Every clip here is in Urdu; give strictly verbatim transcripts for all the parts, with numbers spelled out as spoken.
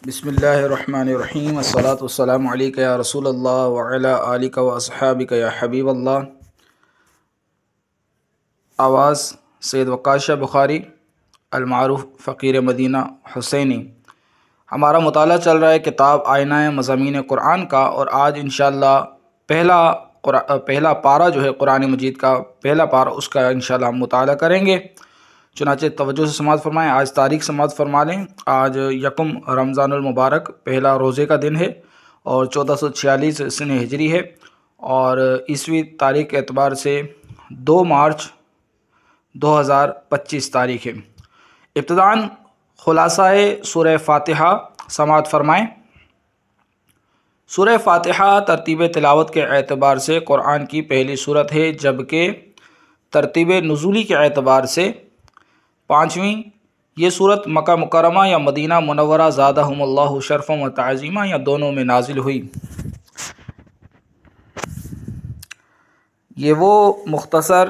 بسم اللہ الرحمن الرحیم، الصلاۃ والسلام علیک یا رسول اللہ وعلی آلک و اصحابک یا حبیب اللہ۔ آواز سید وقاص شاہ بخاری المعروف فقیر مدینہ حسینی۔ ہمارا مطالعہ چل رہا ہے کتاب آئینہ مضامین قرآن کا، اور آج انشاءاللہ پہلا پہلا پارہ جو ہے قرآن مجید کا پہلا پارہ، اس کا انشاءاللہ ہم مطالعہ کریں گے۔ چنانچہ توجہ سے سماعت فرمائیں۔ آج تاریخ سماعت فرما لیں۔ آج یکم رمضان المبارک پہلا روزے کا دن ہے اور چودہ سو چھیالیس سن ہجری ہے، اور عیسوی تاریخ کے اعتبار سے دو مارچ دو ہزار پچیس تاریخ ہے۔ ابتداً خلاصہ سورہ فاتحہ سماعت فرمائیں۔ سورہ فاتحہ ترتیب تلاوت کے اعتبار سے قرآن کی پہلی سورت ہے، جبکہ ترتیب نزولی کے اعتبار سے پانچویں۔ یہ سورت مکہ مکرمہ یا مدینہ منورہ زادہم اللہ شرفا و تعظیمہ یا دونوں میں نازل ہوئی۔ یہ وہ مختصر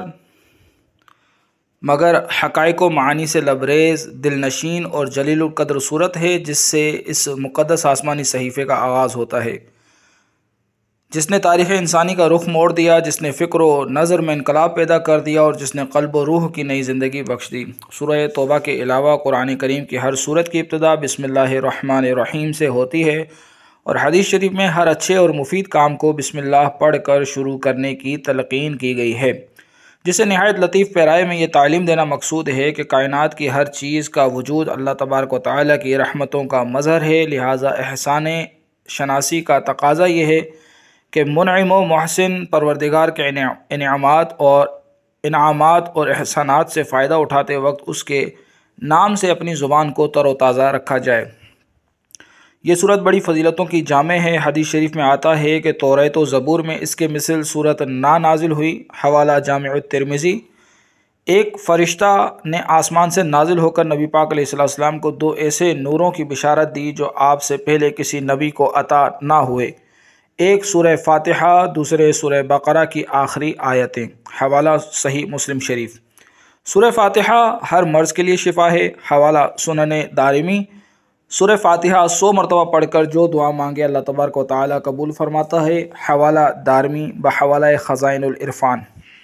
مگر حقائق و معانی سے لبریز، دل نشین اور جلیل القدر صورت ہے، جس سے اس مقدس آسمانی صحیفے کا آغاز ہوتا ہے، جس نے تاریخ انسانی کا رخ موڑ دیا، جس نے فکر و نظر میں انقلاب پیدا کر دیا اور جس نے قلب و روح کی نئی زندگی بخش دی۔ سورہ توبہ کے علاوہ قرآن کریم کی ہر سورت کی ابتدا بسم اللہ الرحمن الرحیم سے ہوتی ہے، اور حدیث شریف میں ہر اچھے اور مفید کام کو بسم اللہ پڑھ کر شروع کرنے کی تلقین کی گئی ہے، جسے نہایت لطیف پیرائے میں یہ تعلیم دینا مقصود ہے کہ کائنات کی ہر چیز کا وجود اللہ تبارک و تعالیٰ کی رحمتوں کا مظہر ہے، لہٰذا احسان شناسی کا تقاضا یہ ہے کہ منعم و محسن پروردگار کے انعامات اور انعامات اور احسانات سے فائدہ اٹھاتے وقت اس کے نام سے اپنی زبان کو تر و تازہ رکھا جائے۔ یہ صورت بڑی فضیلتوں کی جامع ہے۔ حدیث شریف میں آتا ہے کہ توریت و زبور میں اس کے مثل صورت نہ نازل ہوئی۔ حوالہ جامع الترمذی۔ ایک فرشتہ نے آسمان سے نازل ہو کر نبی پاک علیہ السلام کو دو ایسے نوروں کی بشارت دی جو آپ سے پہلے کسی نبی کو عطا نہ ہوئے، ایک سورہ فاتحہ، دوسرے سورہ بقرہ کی آخری آیتیں۔ حوالہ صحیح مسلم شریف۔ سورہ فاتحہ ہر مرض کے لیے شفا ہے۔ حوالہ سنن دارمی۔ سورہ فاتحہ سو مرتبہ پڑھ کر جو دعا مانگے اللہ تبارک و تعالیٰ قبول فرماتا ہے۔ حوالہ دارمی بحوالہ خزائن العرفان۔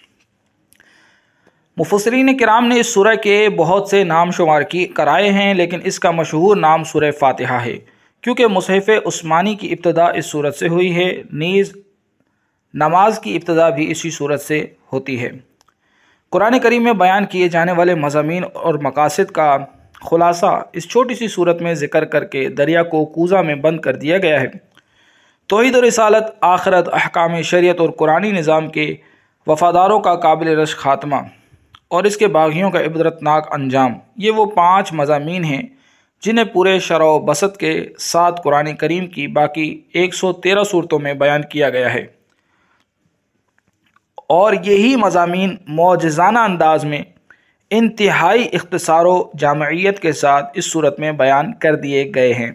مفسرین کرام نے اس سورہ کے بہت سے نام شمار کی کرائے ہیں، لیکن اس کا مشہور نام سورہ فاتحہ ہے، کیونکہ مصحف عثمانی کی ابتدا اس صورت سے ہوئی ہے، نیز نماز کی ابتدا بھی اسی صورت سے ہوتی ہے۔ قرآن کریم میں بیان کیے جانے والے مضامین اور مقاصد کا خلاصہ اس چھوٹی سی صورت میں ذکر کر کے دریا کو کوزہ میں بند کر دیا گیا ہے۔ توحید و رسالت، آخرت، احکام شریعت اور قرآنی نظام کے وفاداروں کا قابل رشک خاتمہ اور اس کے باغیوں کا عبرتناک انجام، یہ وہ پانچ مضامین ہیں جنہیں پورے شرح و بسط کے ساتھ قرآن کریم کی باقی ایک سو تیرہ صورتوں میں بیان کیا گیا ہے، اور یہی مضامین معجزانہ انداز میں انتہائی اختصار و جامعیت کے ساتھ اس صورت میں بیان کر دیے گئے ہیں۔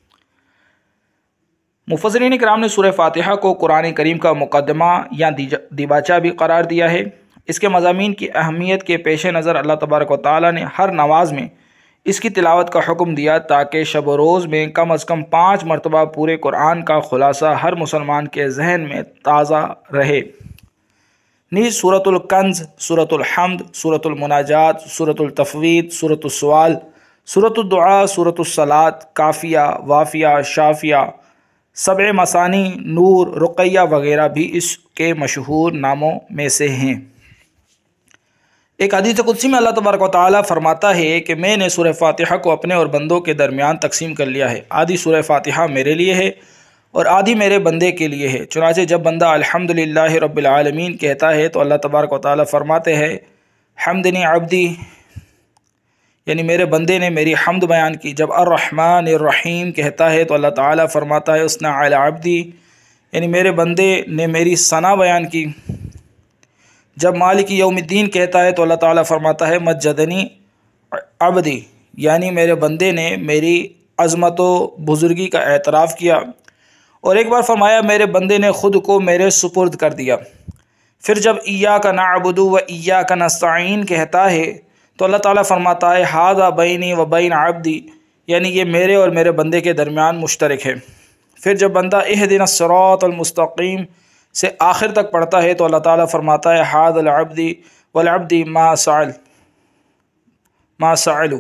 مفسرین کرام نے سورہ فاتحہ کو قرآن کریم کا مقدمہ یا دیباچہ بھی قرار دیا ہے۔ اس کے مضامین کی اہمیت کے پیش نظر اللہ تبارک و تعالیٰ نے ہر نماز میں اس کی تلاوت کا حکم دیا، تاکہ شب و روز میں کم از کم پانچ مرتبہ پورے قرآن کا خلاصہ ہر مسلمان کے ذہن میں تازہ رہے۔ نیز سورۃ الکنز، سورۃ الحمد، سورۃ المناجات، سورۃ التفویض، سورۃ السوال، سورۃ الدعاء، سورۃ الصلاۃ، کافیہ، وافیہ، شافیہ، سبع مثانی، نور، رقیہ وغیرہ بھی اس کے مشہور ناموں میں سے ہیں۔ ایک حدیث قدسی میں اللہ تبارک و تعالیٰ فرماتا ہے کہ میں نے سورہ فاتحہ کو اپنے اور بندوں کے درمیان تقسیم کر لیا ہے، آدھی سورہ فاتحہ میرے لیے ہے اور آدھی میرے بندے کے لیے ہے۔ چنانچہ جب بندہ الحمدللہ رب العالمین کہتا ہے تو اللہ تبارک و تعالیٰ فرماتے ہیں حمدنی عبدی، یعنی میرے بندے نے میری حمد بیان کی۔ جب الرحمن الرحیم کہتا ہے تو اللہ تعالیٰ فرماتا ہے اثنا علی عبدی، یعنی میرے بندے نے میری ثنا بیان کی۔ جب مالک یوم الدین کہتا ہے تو اللہ تعالیٰ فرماتا ہے مجدنی عبدی، یعنی میرے بندے نے میری عظمت و بزرگی کا اعتراف کیا۔ اور ایک بار فرمایا میرے بندے نے خود کو میرے سپرد کر دیا۔ پھر جب ایاک نعبد و ایاک نستعین کہتا ہے تو اللہ تعالیٰ فرماتا ہے ھذا بینی و بین عبدی، یعنی یہ میرے اور میرے بندے کے درمیان مشترک ہے۔ پھر جب بندہ اہدنا الصراط المستقیم سے آخر تک پڑھتا ہے تو اللہ تعالیٰ فرماتا ہے حاذ العبد والعبد ما سعل ما سعلوا،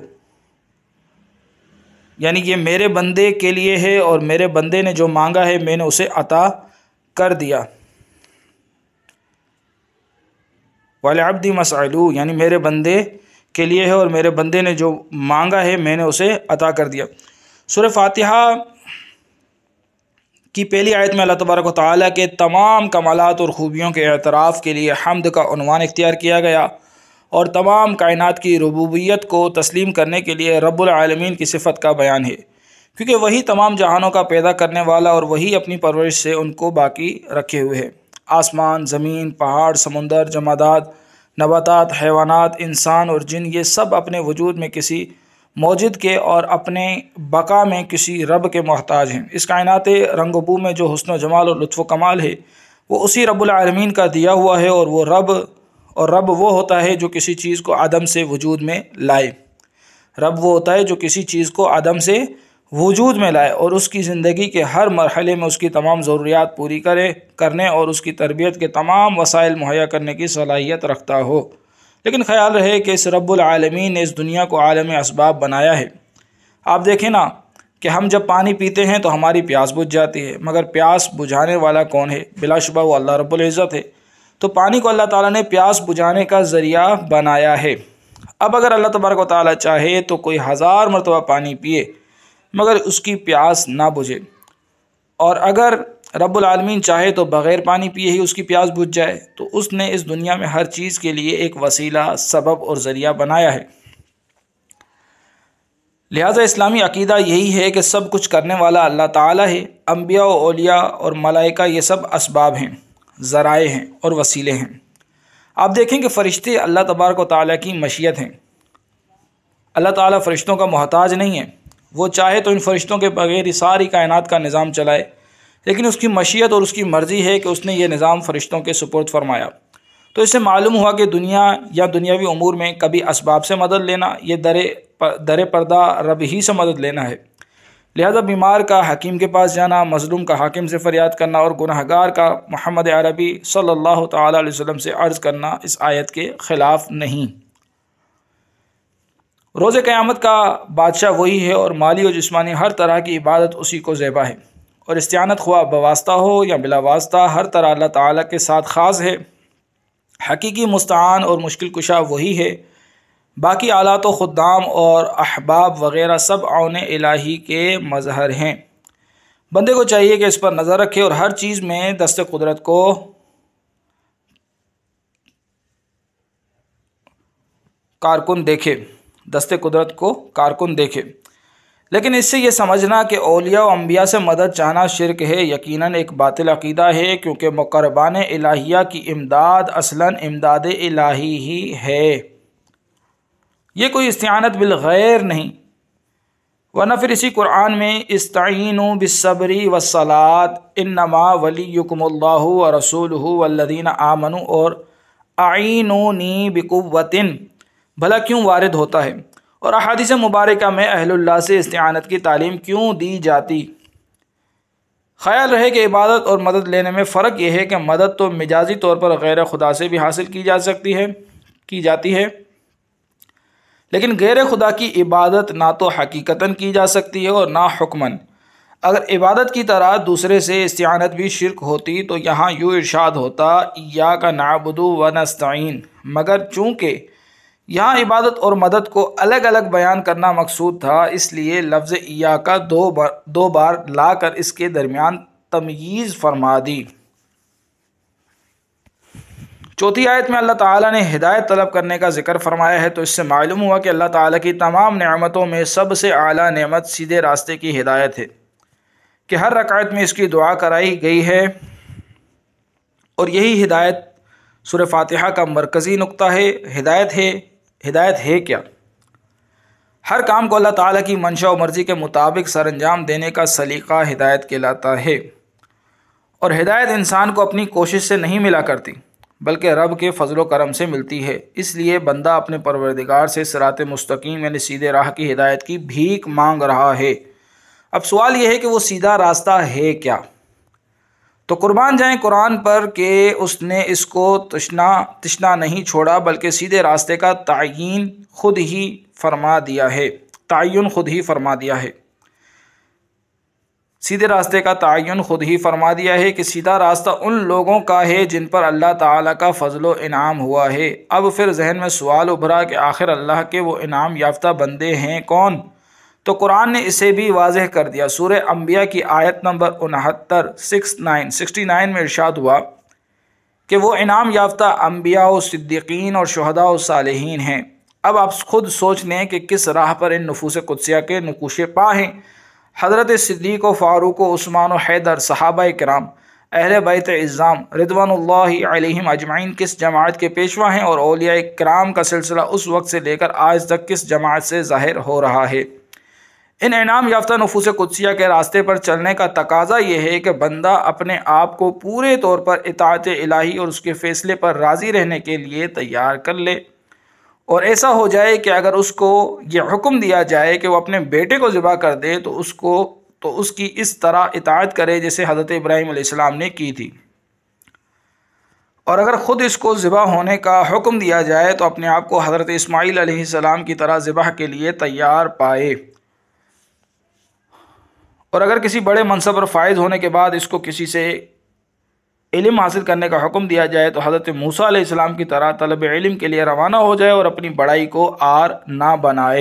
یعنی یہ میرے بندے کے لیے ہے اور میرے بندے نے جو مانگا ہے میں نے اسے عطا کر دیا۔ والعبد ما سعلوا، یعنی میرے بندے کے لیے ہے اور میرے بندے نے جو مانگا ہے میں نے اسے عطا کر دیا۔ سورہ فاتحہ کی پہلی آیت میں اللہ تبارک و تعالیٰ کے تمام کمالات اور خوبیوں کے اعتراف کے لیے حمد کا عنوان اختیار کیا گیا، اور تمام کائنات کی ربوبیت کو تسلیم کرنے کے لیے رب العالمین کی صفت کا بیان ہے، کیونکہ وہی تمام جہانوں کا پیدا کرنے والا اور وہی اپنی پرورش سے ان کو باقی رکھے ہوئے ہے۔ آسمان، زمین، پہاڑ، سمندر، جمادات، نباتات، حیوانات، انسان اور جن، یہ سب اپنے وجود میں کسی موجد کے اور اپنے بقا میں کسی رب کے محتاج ہیں۔ اس کائنات رنگ و بو میں جو حسن و جمال اور لطف و کمال ہے وہ اسی رب العالمین کا دیا ہوا ہے، اور وہ رب اور رب وہ ہوتا ہے جو کسی چیز کو عدم سے وجود میں لائے۔ رب وہ ہوتا ہے جو کسی چیز کو عدم سے وجود میں لائے اور اس کی زندگی کے ہر مرحلے میں اس کی تمام ضروریات پوری کرے کرنے اور اس کی تربیت کے تمام وسائل مہیا کرنے کی صلاحیت رکھتا ہو۔ لیکن خیال رہے کہ اس رب العالمین نے اس دنیا کو عالم اسباب بنایا ہے۔ آپ دیکھیں نا کہ ہم جب پانی پیتے ہیں تو ہماری پیاس بجھ جاتی ہے، مگر پیاس بجھانے والا کون ہے؟ بلا شبہ وہ اللہ رب العزت ہے۔ تو پانی کو اللہ تعالیٰ نے پیاس بجھانے کا ذریعہ بنایا ہے۔ اب اگر اللہ تبارک و تعالیٰ چاہے تو کوئی ہزار مرتبہ پانی پیے مگر اس کی پیاس نہ بجھے، اور اگر رب العالمین چاہے تو بغیر پانی پیے ہی اس کی پیاس بجھ جائے، تو اس نے اس دنیا میں ہر چیز کے لیے ایک وسیلہ، سبب اور ذریعہ بنایا ہے۔ لہذا اسلامی عقیدہ یہی ہے کہ سب کچھ کرنے والا اللہ تعالیٰ ہے۔ انبیاء و اولیاء اور ملائکہ یہ سب اسباب ہیں، ذرائع ہیں اور وسیلے ہیں۔ آپ دیکھیں کہ فرشتے اللہ تبارک و تعالیٰ کی مشیت ہیں۔ اللہ تعالیٰ فرشتوں کا محتاج نہیں ہے، وہ چاہے تو ان فرشتوں کے بغیر ہی ساری کائنات کا نظام چلائے، لیکن اس کی مشیت اور اس کی مرضی ہے کہ اس نے یہ نظام فرشتوں کے سپرد فرمایا۔ تو اس سے معلوم ہوا کہ دنیا یا دنیاوی امور میں کبھی اسباب سے مدد لینا یہ در در پردہ رب ہی سے مدد لینا ہے۔ لہذا بیمار کا حکیم کے پاس جانا، مظلوم کا حاکم سے فریاد کرنا اور گناہگار کا محمد عربی صلی اللہ تعالیٰ علیہ وسلم سے عرض کرنا اس آیت کے خلاف نہیں۔ روز قیامت کا بادشاہ وہی ہے اور مالی و جسمانی ہر طرح کی عبادت اسی کو زیبا ہے، اور استعانت خواہ بواسطہ ہو یا بلا واسطہ ہر طرح اللہ تعالیٰ کے ساتھ خاص ہے۔ حقیقی مستعان اور مشکل کشا وہی ہے، باقی آلات و خدام اور احباب وغیرہ سب عون الہی کے مظہر ہیں۔ بندے کو چاہیے کہ اس پر نظر رکھے اور ہر چیز میں دست قدرت کو کارکن دیکھے دست قدرت کو کارکن دیکھے لیکن اس سے یہ سمجھنا کہ اولیاء و انبیاء سے مدد چاہنا شرک ہے یقیناً ایک باطل عقیدہ ہے، کیونکہ مقربان الہیہ کی امداد اصلاً امداد الہی ہی ہے، یہ کوئی استعانت بالغیر نہیں۔ ورنہ پھر اسی قرآن میں استعینوا بالصبر والصلاۃ انما ولیکم اللہ ورسولہ والذین آمنوا اور اعینونی بقوۃ بھلا کیوں وارد ہوتا ہے، اور احادیث مبارکہ میں اہل اللہ سے استعانت کی تعلیم کیوں دی جاتی؟ خیال رہے کہ عبادت اور مدد لینے میں فرق یہ ہے کہ مدد تو مجازی طور پر غیر خدا سے بھی حاصل کی جا سکتی ہے کی جاتی ہے، لیکن غیر خدا کی عبادت نہ تو حقیقتاً کی جا سکتی ہے اور نہ حکماً۔ اگر عبادت کی طرح دوسرے سے استعانت بھی شرک ہوتی تو یہاں یوں ارشاد ہوتا ایاک نعبد و نستعین، مگر چونکہ یہاں عبادت اور مدد کو الگ الگ بیان کرنا مقصود تھا، اس لیے لفظ ایاک دو بار دو بار لا کر اس کے درمیان تمییز فرما دی۔ چوتھی آیت میں اللہ تعالیٰ نے ہدایت طلب کرنے کا ذکر فرمایا ہے، تو اس سے معلوم ہوا کہ اللہ تعالیٰ کی تمام نعمتوں میں سب سے اعلیٰ نعمت سیدھے راستے کی ہدایت ہے، کہ ہر رکعت میں اس کی دعا کرائی گئی ہے، اور یہی ہدایت سورہ فاتحہ کا مرکزی نقطہ ہے۔ ہدایت ہے ہدایت ہے کیا؟ ہر کام کو اللہ تعالیٰ کی منشا و مرضی کے مطابق سر انجام دینے کا سلیقہ ہدایت کہلاتا ہے، اور ہدایت انسان کو اپنی کوشش سے نہیں ملا کرتی بلکہ رب کے فضل و کرم سے ملتی ہے۔ اس لیے بندہ اپنے پروردگار سے صراط مستقیم یعنی سیدھے راہ کی ہدایت کی بھیک مانگ رہا ہے۔ اب سوال یہ ہے کہ وہ سیدھا راستہ ہے کیا؟ تو قربان جائیں قرآن پر کہ اس نے اس کو تشنا تشنا نہیں چھوڑا، بلکہ سیدھے راستے کا تعین خود ہی فرما دیا ہے تعین خود ہی فرما دیا ہے سیدھے راستے کا تعین خود ہی فرما دیا ہے کہ سیدھا راستہ ان لوگوں کا ہے جن پر اللہ تعالیٰ کا فضل و انعام ہوا ہے۔ اب پھر ذہن میں سوال ابھرا کہ آخر اللہ کے وہ انعام یافتہ بندے ہیں کون؟ تو قرآن نے اسے بھی واضح کر دیا۔ سورہ انبیاء کی آیت نمبر انہتر سکس نائن سکسٹی نائن میں ارشاد ہوا کہ وہ انعام یافتہ انبیاء و صدیقین اور شہداء و صالحین ہیں۔ اب آپ خود سوچ لیں کہ کس راہ پر ان نفوس قدسیہ کے نقوش پا ہیں۔ حضرت صدیق و فاروق و عثمان و حیدر، صحابہ کرام، اہل بیت اعظام رضوان اللہ علیہم اجمعین کس جماعت کے پیشوا ہیں، اور اولیاء کرام کا سلسلہ اس وقت سے لے کر آج تک کس جماعت سے ظاہر ہو رہا ہے۔ ان انعام یافتہ نفوس قدسیہ کے راستے پر چلنے کا تقاضا یہ ہے کہ بندہ اپنے آپ کو پورے طور پر اطاعت الہی اور اس کے فیصلے پر راضی رہنے کے لیے تیار کر لے، اور ایسا ہو جائے کہ اگر اس کو یہ حکم دیا جائے کہ وہ اپنے بیٹے کو ذبح کر دے تو اس کو تو اس کی اس طرح اطاعت کرے جیسے حضرت ابراہیم علیہ السلام نے کی تھی، اور اگر خود اس کو ذبح ہونے کا حکم دیا جائے تو اپنے آپ کو حضرت اسماعیل علیہ السلام کی طرح ذبح کے لیے تیار پائے، اور اگر کسی بڑے منصب پر فائز ہونے کے بعد اس کو کسی سے علم حاصل کرنے کا حکم دیا جائے تو حضرت موسیٰ علیہ السلام کی طرح طلب علم کے لیے روانہ ہو جائے اور اپنی بڑائی کو آر نہ بنائے،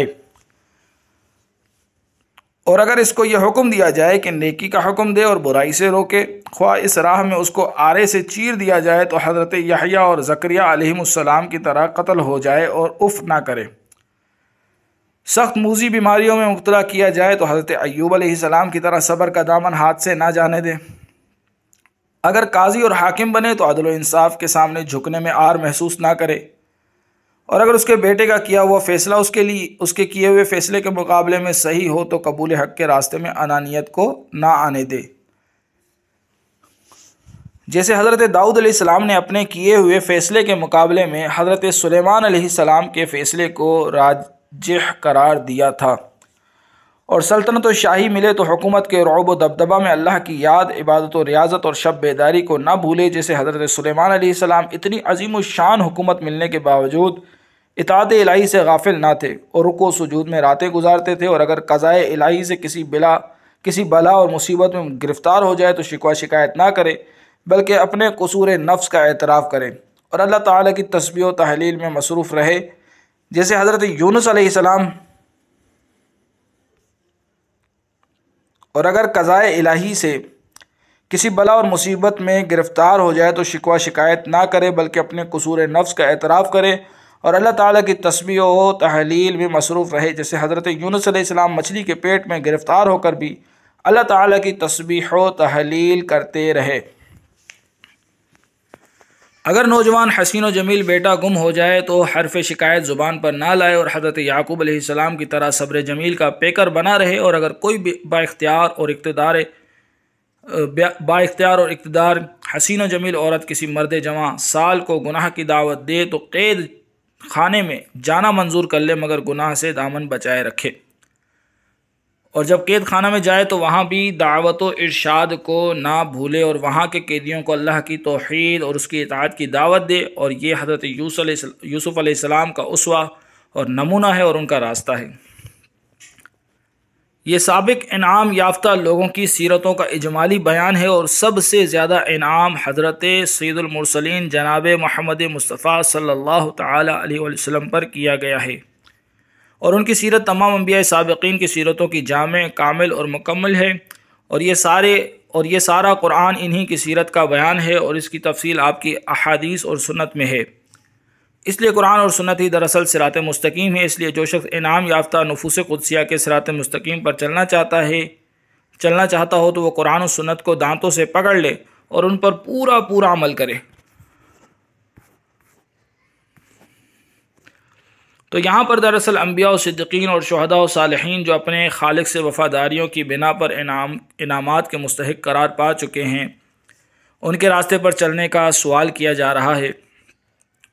اور اگر اس کو یہ حکم دیا جائے کہ نیکی کا حکم دے اور برائی سے روکے، خواہ اس راہ میں اس کو آرے سے چیر دیا جائے تو حضرت یحییٰ اور زکریا علیہم السلام کی طرح قتل ہو جائے اور اف نہ کرے، سخت موذی بیماریوں میں مبتلا کیا جائے تو حضرت ایوب علیہ السلام کی طرح صبر کا دامن ہاتھ سے نہ جانے دے، اگر قاضی اور حاکم بنے تو عدل و انصاف کے سامنے جھکنے میں آر محسوس نہ کرے، اور اگر اس کے بیٹے کا کیا ہوا فیصلہ اس کے لیے اس کے کیے ہوئے فیصلے کے مقابلے میں صحیح ہو تو قبول حق کے راستے میں انانیت کو نہ آنے دے، جیسے حضرت داؤد علیہ السلام نے اپنے کیے ہوئے فیصلے کے مقابلے میں حضرت سلیمان علیہ السلام کے فیصلے کو راجح قرار دیا تھا، اور سلطنت و شاہی ملے تو حکومت کے رعب و دبدبہ میں اللہ کی یاد، عبادت و ریاضت اور شب بیداری کو نہ بھولے، جیسے حضرت سلیمان علیہ السلام اتنی عظیم الشان حکومت ملنے کے باوجود اطاعت الہی سے غافل نہ تھے اور رکوع و سجود میں راتیں گزارتے تھے، اور اگر قضائے الہی سے کسی بلا کسی بلا اور مصیبت میں گرفتار ہو جائے تو شکوہ شکایت نہ کرے بلکہ اپنے قصور نفس کا اعتراف کرے اور اللہ تعالیٰ کی تسبیح و تحلیل میں مصروف رہے، جیسے حضرت یونس علیہ السلام۔ اور اگر قضائے الہی سے کسی بلا اور مصیبت میں گرفتار ہو جائے تو شکوہ شکایت نہ کرے بلکہ اپنے قصور نفس کا اعتراف کرے اور اللہ تعالیٰ کی تسبیح و تحلیل میں مصروف رہے، جیسے حضرت یونس علیہ السلام مچھلی کے پیٹ میں گرفتار ہو کر بھی اللہ تعالیٰ کی تسبیح و تحلیل کرتے رہے۔ اگر نوجوان حسین و جمیل بیٹا گم ہو جائے تو حرف شکایت زبان پر نہ لائے اور حضرت یعقوب علیہ السلام کی طرح صبر جمیل کا پیکر بنا رہے، اور اگر کوئی با اختیار اور اقتدار با اختیار اور اقتدار حسین و جمیل عورت کسی مرد جوان سال کو گناہ کی دعوت دے تو قید خانے میں جانا منظور کر لے مگر گناہ سے دامن بچائے رکھے، اور جب قید خانہ میں جائے تو وہاں بھی دعوت و ارشاد کو نہ بھولے اور وہاں کے قیدیوں کو اللہ کی توحید اور اس کی اطاعت کی دعوت دے، اور یہ حضرت یوسف علیہ السلام کا اسوہ اور نمونہ ہے اور ان کا راستہ ہے۔ یہ سابق انعام یافتہ لوگوں کی سیرتوں کا اجمالی بیان ہے، اور سب سے زیادہ انعام حضرت سید المرسلین جناب محمد مصطفیٰ صلی اللہ تعالی علیہ وسلم پر کیا گیا ہے، اور ان کی سیرت تمام انبیاء سابقین کی سیرتوں کی جامع، کامل اور مکمل ہے، اور یہ سارے اور یہ سارا قرآن انہی کی سیرت کا بیان ہے، اور اس کی تفصیل آپ کی احادیث اور سنت میں ہے۔ اس لیے قرآن اور سنت ہی دراصل صراط مستقیم ہے۔ اس لیے جو شخص انعام یافتہ نفوس قدسیہ کے صراط مستقیم پر چلنا چاہتا ہے چلنا چاہتا ہو تو وہ قرآن و سنت کو دانتوں سے پکڑ لے اور ان پر پورا پورا عمل کرے۔ تو یہاں پر دراصل انبیاء و صدیقین اور شہداء و صالحین جو اپنے خالق سے وفاداریوں کی بنا پر انعام انعامات کے مستحق قرار پا چکے ہیں، ان کے راستے پر چلنے کا سوال کیا جا رہا ہے۔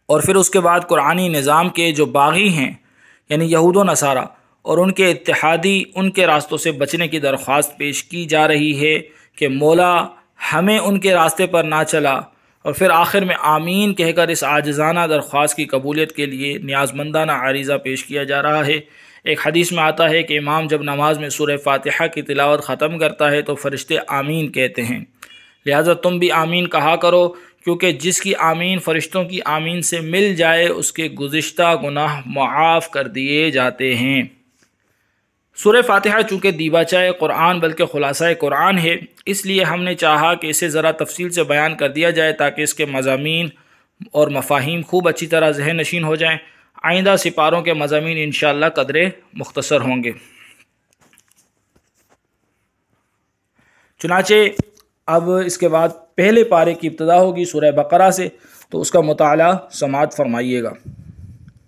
اور پھر اس کے بعد قرآنی نظام کے جو باغی ہیں یعنی یہود و نصارہ اور ان کے اتحادی، ان کے راستوں سے بچنے کی درخواست پیش کی جا رہی ہے کہ مولا ہمیں ان کے راستے پر نہ چلا، اور پھر آخر میں آمین کہہ کر اس عاجزانہ درخواست کی قبولیت کے لیے نیاز مندانہ عریضہ پیش کیا جا رہا ہے۔ ایک حدیث میں آتا ہے کہ امام جب نماز میں سورہ فاتحہ کی تلاوت ختم کرتا ہے تو فرشتے آمین کہتے ہیں، لہٰذا تم بھی آمین کہا کرو، کیونکہ جس کی آمین فرشتوں کی آمین سے مل جائے اس کے گزشتہ گناہ معاف کر دیے جاتے ہیں۔ سورہ فاتحہ چونکہ دیباچہ قرآن بلکہ خلاصہ قرآن ہے، اس لیے ہم نے چاہا کہ اسے ذرا تفصیل سے بیان کر دیا جائے تاکہ اس کے مضامین اور مفاہیم خوب اچھی طرح ذہن نشین ہو جائیں۔ آئندہ سپاروں کے مضامین انشاءاللہ قدرے مختصر ہوں گے۔ چنانچہ اب اس کے بعد پہلے پارے کی ابتدا ہوگی سورہ بقرہ سے، تو اس کا مطالعہ سماعت فرمائیے گا۔